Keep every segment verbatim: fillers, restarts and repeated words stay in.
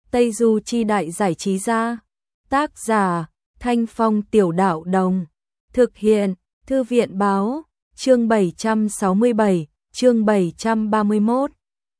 Tây Du Chi Đại Giải Trí Gia. Tác giả Thanh Phong Tiểu Đạo Đồng. Thực hiện Thư viện Báo. Chương bảy trăm sáu mươi bảy, chương bảy trăm ba mươi mốt.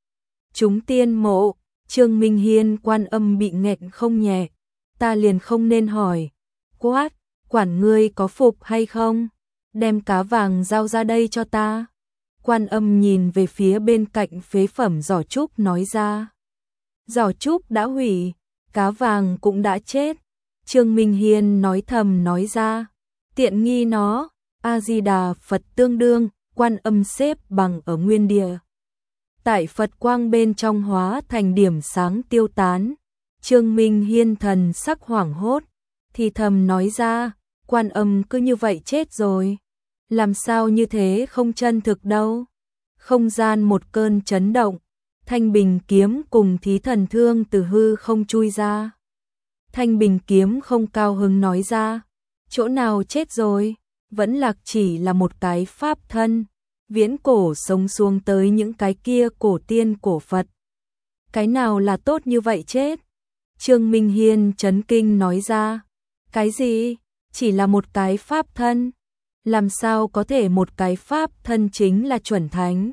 Chúng tiên mộ. Trương Minh Hiên quan âm bị nghẹn không nhẹ. Ta liền không nên hỏi. Quát, quản ngươi có phục hay không? Đem cá vàng giao ra đây cho ta. Quan âm nhìn về phía bên cạnh phế phẩm giỏ trúc nói ra. Giỏ trúc đã hủy, cá vàng cũng đã chết. Trương Minh Hiên nói thầm nói ra. Tiện nghi nó, A-di-đà Phật tương đương, quan âm xếp bằng ở nguyên địa. Tại Phật quang bên trong hóa thành điểm sáng tiêu tán. Trương Minh Hiên thần sắc hoảng hốt, thì thầm nói ra, quan âm cứ như vậy chết rồi. Làm sao như thế không chân thực đâu. Không gian một cơn chấn động, Thanh Bình kiếm cùng Thí Thần Thương từ hư không chui ra. Thanh Bình kiếm không cao hứng nói ra, chỗ nào chết rồi, vẫn lạc chỉ là một cái pháp thân, viễn cổ sống xuống tới những cái kia cổ tiên cổ Phật. Cái nào là tốt như vậy chết? Trương Minh Hiên chấn kinh nói ra, cái gì? Chỉ là một cái pháp thân? Làm sao có thể một cái pháp thân chính là chuẩn thánh?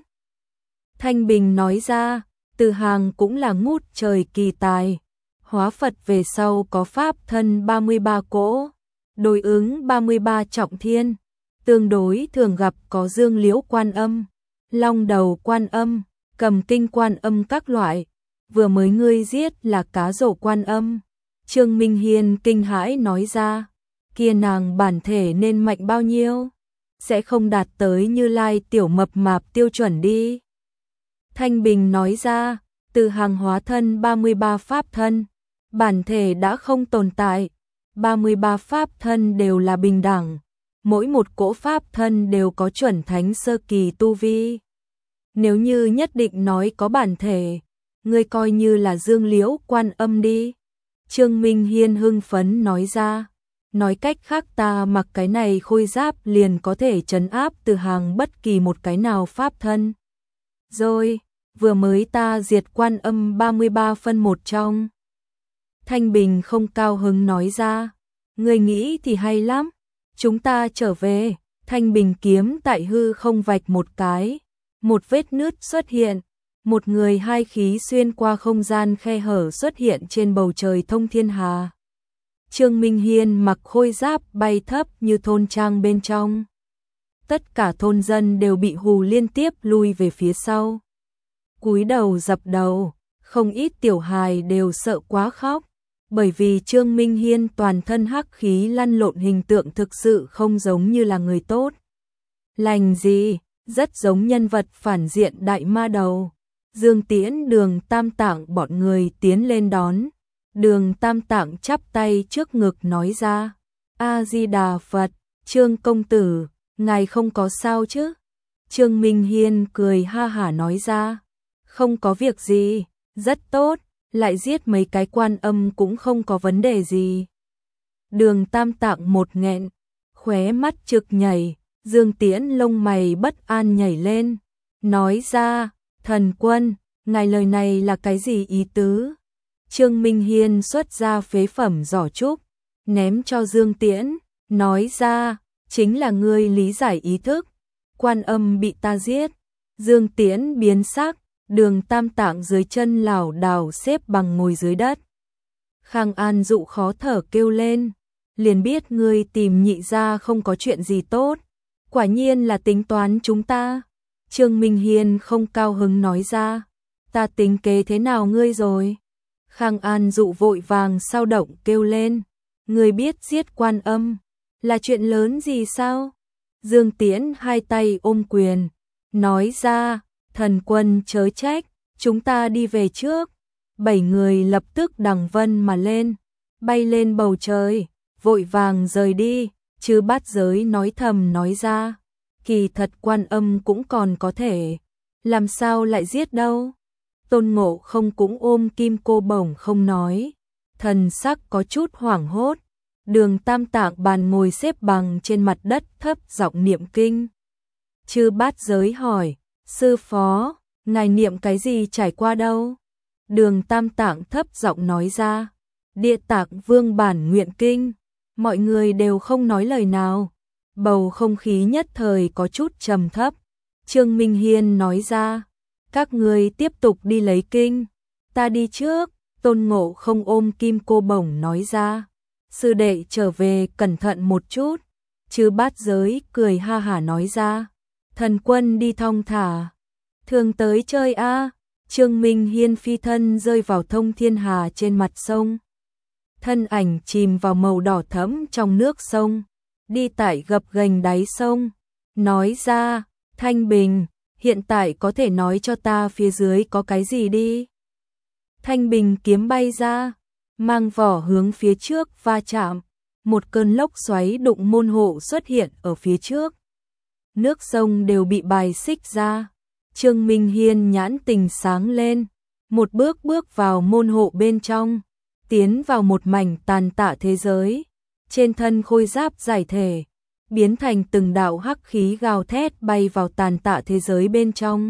Thanh Bình nói ra, Từ Hàng cũng là ngút trời kỳ tài. Hóa Phật về sau có pháp thân ba mươi ba cỗ, đối ứng ba mươi ba trọng thiên. Tương đối thường gặp có dương liễu quan âm, long đầu quan âm, cầm kinh quan âm các loại. Vừa mới ngươi giết là cá rổ quan âm. Trương Minh Hiên kinh hãi nói ra, kia nàng bản thể nên mạnh bao nhiêu? Sẽ không đạt tới Như Lai tiểu mập mạp tiêu chuẩn đi. Thanh Bình nói ra, Từ Hàng hóa thân ba mươi ba pháp thân, bản thể đã không tồn tại. ba mươi ba pháp thân đều là bình đẳng, mỗi một cỗ pháp thân đều có chuẩn thánh sơ kỳ tu vi. Nếu như nhất định nói có bản thể, ngươi coi như là dương liễu quan âm đi. Trương Minh Hiên hưng phấn nói ra, nói cách khác ta mặc cái này khôi giáp liền có thể trấn áp Từ Hàng bất kỳ một cái nào pháp thân. Rồi, vừa mới ta diệt quan âm ba mươi ba phân một trong. Thanh Bình không cao hứng nói ra, ngươi nghĩ thì hay lắm, chúng ta trở về. Thanh Bình kiếm tại hư không vạch một cái, một vết nứt xuất hiện, một người hai khí xuyên qua không gian khe hở xuất hiện trên bầu trời thông thiên hà. Trương Minh Hiên mặc khôi giáp bay thấp như thôn trang bên trong. Tất cả thôn dân đều bị hù liên tiếp lui về phía sau. Cúi đầu dập đầu, không ít tiểu hài đều sợ quá khóc, bởi vì Trương Minh Hiên toàn thân hắc khí lăn lộn hình tượng thực sự không giống như là người tốt. Lành gì, rất giống nhân vật phản diện đại ma đầu. Dương Tiễn Đường Tam Tạng bọn người tiến lên đón. Đường Tam Tạng chắp tay trước ngực nói ra, A-di-đà Phật, Trương công tử, ngài không có sao chứ? Trương Minh Hiên cười ha hả nói ra, không có việc gì, rất tốt, lại giết mấy cái quan âm cũng không có vấn đề gì. Đường Tam Tạng một nghẹn, khóe mắt trực nhảy, Dương Tiễn lông mày bất an nhảy lên, nói ra, thần quân, ngài lời này là cái gì ý tứ? Trương Minh Hiên xuất ra phế phẩm giỏ trúc, ném cho Dương Tiễn, nói ra, chính là ngươi lý giải ý thức, quan âm bị ta giết. Dương Tiễn biến sắc, Đường Tam Tạng dưới chân lảo đảo xếp bằng ngồi dưới đất. Khang An Dụ khó thở kêu lên, liền biết ngươi tìm nhị gia không có chuyện gì tốt, quả nhiên là tính toán chúng ta. Trương Minh Hiên không cao hứng nói ra, ta tính kế thế nào ngươi rồi? Khang An Dụ vội vàng sao động kêu lên, ngươi biết giết quan âm là chuyện lớn gì sao? Dương Tiễn hai tay ôm quyền, nói ra, thần quân chớ trách, chúng ta đi về trước. Bảy người lập tức đằng vân mà lên, bay lên bầu trời, vội vàng rời đi. Chư Bát Giới nói thầm nói ra, kỳ thật quan âm cũng còn có thể, làm sao lại giết đâu? Tôn Ngộ Không cũng ôm kim cô bổng không nói, thần sắc có chút hoảng hốt. Đường Tam Tạng bàn ngồi xếp bằng trên mặt đất thấp giọng niệm kinh. Chư Bát Giới hỏi, sư phó, ngài niệm cái gì trải qua đâu? Đường Tam Tạng thấp giọng nói ra, Địa Tạng Vương bản nguyện kinh. Mọi người đều không nói lời nào, bầu không khí nhất thời có chút trầm thấp. Trương Minh Hiên nói ra, các ngươi tiếp tục đi lấy kinh, ta đi trước. Tôn Ngộ Không ôm kim cô bổng nói ra, sư đệ trở về cẩn thận một chút. Chư Bát Giới cười ha hả nói ra, thần quân đi thong thả, thường tới chơi a. Trương Minh Hiên phi thân rơi vào thông thiên hà trên mặt sông. Thân ảnh chìm vào màu đỏ thẫm trong nước sông, đi tại gập ghềnh đáy sông, nói ra, Thanh Bình, hiện tại có thể nói cho ta phía dưới có cái gì đi. Thanh Bình kiếm bay ra, mang vỏ hướng phía trước va chạm, một cơn lốc xoáy đụng môn hộ xuất hiện ở phía trước. Nước sông đều bị bài xích ra. Trương Minh Hiên nhãn tình sáng lên, một bước bước vào môn hộ bên trong, tiến vào một mảnh tàn tạ thế giới. Trên thân khôi giáp giải thể, biến thành từng đạo hắc khí gào thét bay vào tàn tạ thế giới bên trong.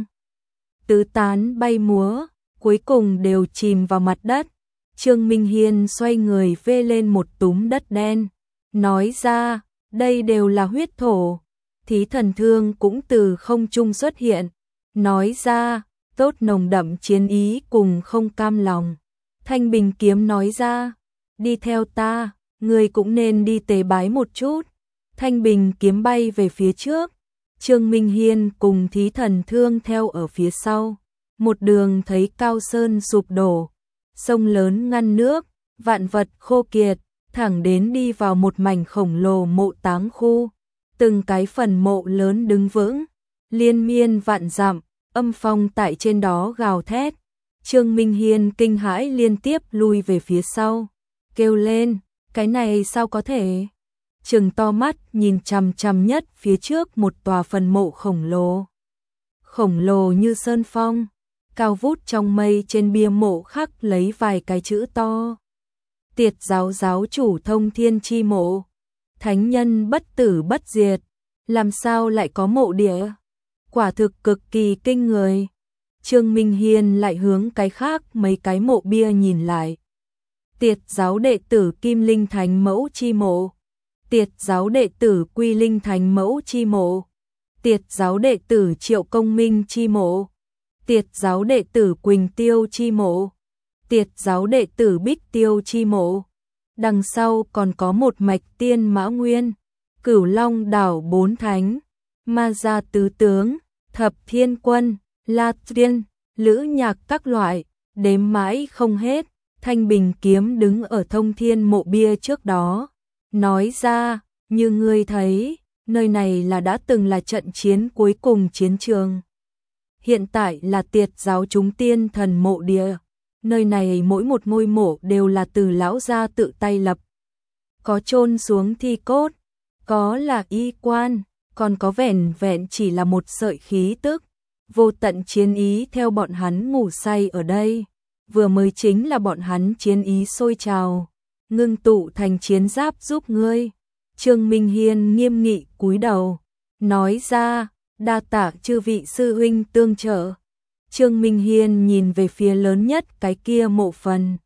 Tứ tán bay múa, cuối cùng đều chìm vào mặt đất. Trương Minh Hiên xoay người vê lên một túm đất đen, nói ra, đây đều là huyết thổ. Thí Thần Thương cũng từ không trung xuất hiện, nói ra, tốt nồng đậm chiến ý cùng không cam lòng. Thanh Bình kiếm nói ra, đi theo ta, người cũng nên đi tế bái một chút. Thanh Bình kiếm bay về phía trước, Trương Minh Hiên cùng Thí Thần Thương theo ở phía sau. Một đường thấy cao sơn sụp đổ, sông lớn ngăn nước, vạn vật khô kiệt, thẳng đến đi vào một mảnh khổng lồ mộ táng khu. Từng cái phần mộ lớn đứng vững, liên miên vạn dặm, âm phong tại trên đó gào thét. Trương Minh Hiên kinh hãi liên tiếp lui về phía sau, kêu lên, cái này sao có thể? Trừng to mắt nhìn chằm chằm nhất phía trước một tòa phần mộ khổng lồ. Khổng lồ như sơn phong, cao vút trong mây, trên bia mộ khắc lấy vài cái chữ to. Tiệt giáo giáo chủ thông thiên chi mộ, thánh nhân bất tử bất diệt, làm sao lại có mộ địa? Quả thực cực kỳ kinh người. Trương Minh Hiên lại hướng cái khác mấy cái mộ bia nhìn lại. Tiệt giáo đệ tử Kim Linh Thánh Mẫu chi mộ, Tiệt giáo đệ tử Quy Linh Thánh Mẫu chi mộ, Tiệt giáo đệ tử Triệu Công Minh chi mộ, Tiệt giáo đệ tử Quỳnh Tiêu chi mộ, Tiệt giáo đệ tử Bích Tiêu chi mộ. Đằng sau còn có một mạch tiên Mã Nguyên, Cửu Long đảo bốn thánh, Ma gia tứ tướng, Thập Thiên Quân, La Tiên, Lữ Nhạc các loại, đếm mãi không hết. Thanh Bình kiếm đứng ở thông thiên mộ bia trước đó, nói ra, như ngươi thấy, nơi này là đã từng là trận chiến cuối cùng chiến trường. Hiện tại là Tiệt giáo chúng tiên thần mộ địa, nơi này mỗi một ngôi mộ đều là từ lão gia tự tay lập. Có chôn xuống thi cốt, có là y quan, còn có vẻn vẹn chỉ là một sợi khí tức. Vô tận chiến ý theo bọn hắn ngủ say ở đây, vừa mới chính là bọn hắn chiến ý sôi trào, ngưng tụ thành chiến giáp giúp ngươi. Trương Minh Hiên nghiêm nghị cúi đầu, nói ra, đa tạ chư vị sư huynh tương trợ. Trương Minh Hiên nhìn về phía lớn nhất cái kia mộ phần,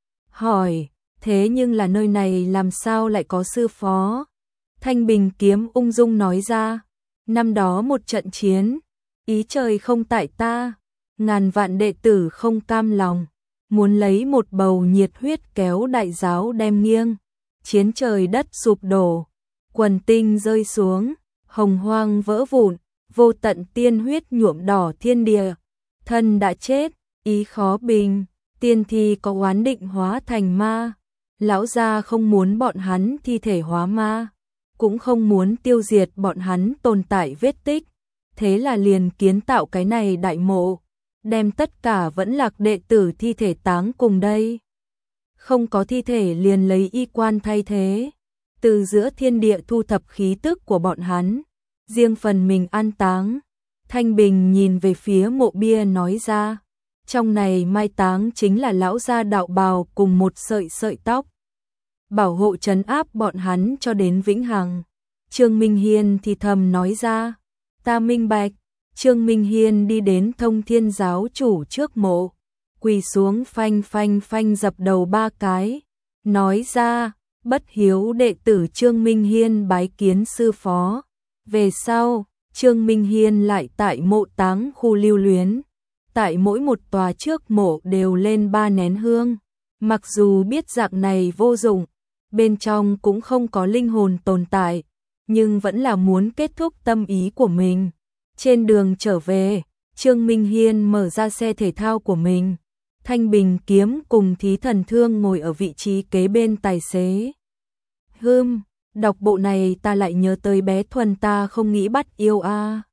hỏi, thế nhưng là nơi này làm sao lại có sư phó? Thanh Bình kiếm ung dung nói ra, năm đó một trận chiến, ý trời không tại ta, ngàn vạn đệ tử không cam lòng, muốn lấy một bầu nhiệt huyết kéo đại giáo đem nghiêng, chiến trời đất sụp đổ, quần tinh rơi xuống, hồng hoang vỡ vụn, vô tận tiên huyết nhuộm đỏ thiên địa, thân đã chết, ý khó bình, tiên thi có oán định hóa thành ma, lão gia không muốn bọn hắn thi thể hóa ma, cũng không muốn tiêu diệt bọn hắn tồn tại vết tích, thế là liền kiến tạo cái này đại mộ, đem tất cả vẫn lạc đệ tử thi thể táng cùng đây. Không có thi thể liền lấy y quan thay thế, từ giữa thiên địa thu thập khí tức của bọn hắn, riêng phần mình an táng. Thanh Bình nhìn về phía mộ bia nói ra, trong này mai táng chính là lão gia đạo bào cùng một sợi sợi tóc, bảo hộ trấn áp bọn hắn cho đến vĩnh hằng. Trương Minh Hiên thì thầm nói ra, ta minh bạch. Trương Minh Hiên đi đến thông thiên giáo chủ trước mộ, quỳ xuống phanh phanh phanh dập đầu ba cái, nói ra, bất hiếu đệ tử Trương Minh Hiên bái kiến sư phó. Về sau, Trương Minh Hiên lại tại mộ táng khu lưu luyến, tại mỗi một tòa trước mộ đều lên ba nén hương. Mặc dù biết dạng này vô dụng, bên trong cũng không có linh hồn tồn tại, nhưng vẫn là muốn kết thúc tâm ý của mình. Trên đường trở về, Trương Minh Hiên mở ra xe thể thao của mình. Thanh Bình Kiếm cùng Thí Thần Thương ngồi ở vị trí kế bên tài xế. Hừm, đọc bộ này ta lại nhớ tới bé Thuần ta không nghĩ bắt yêu a.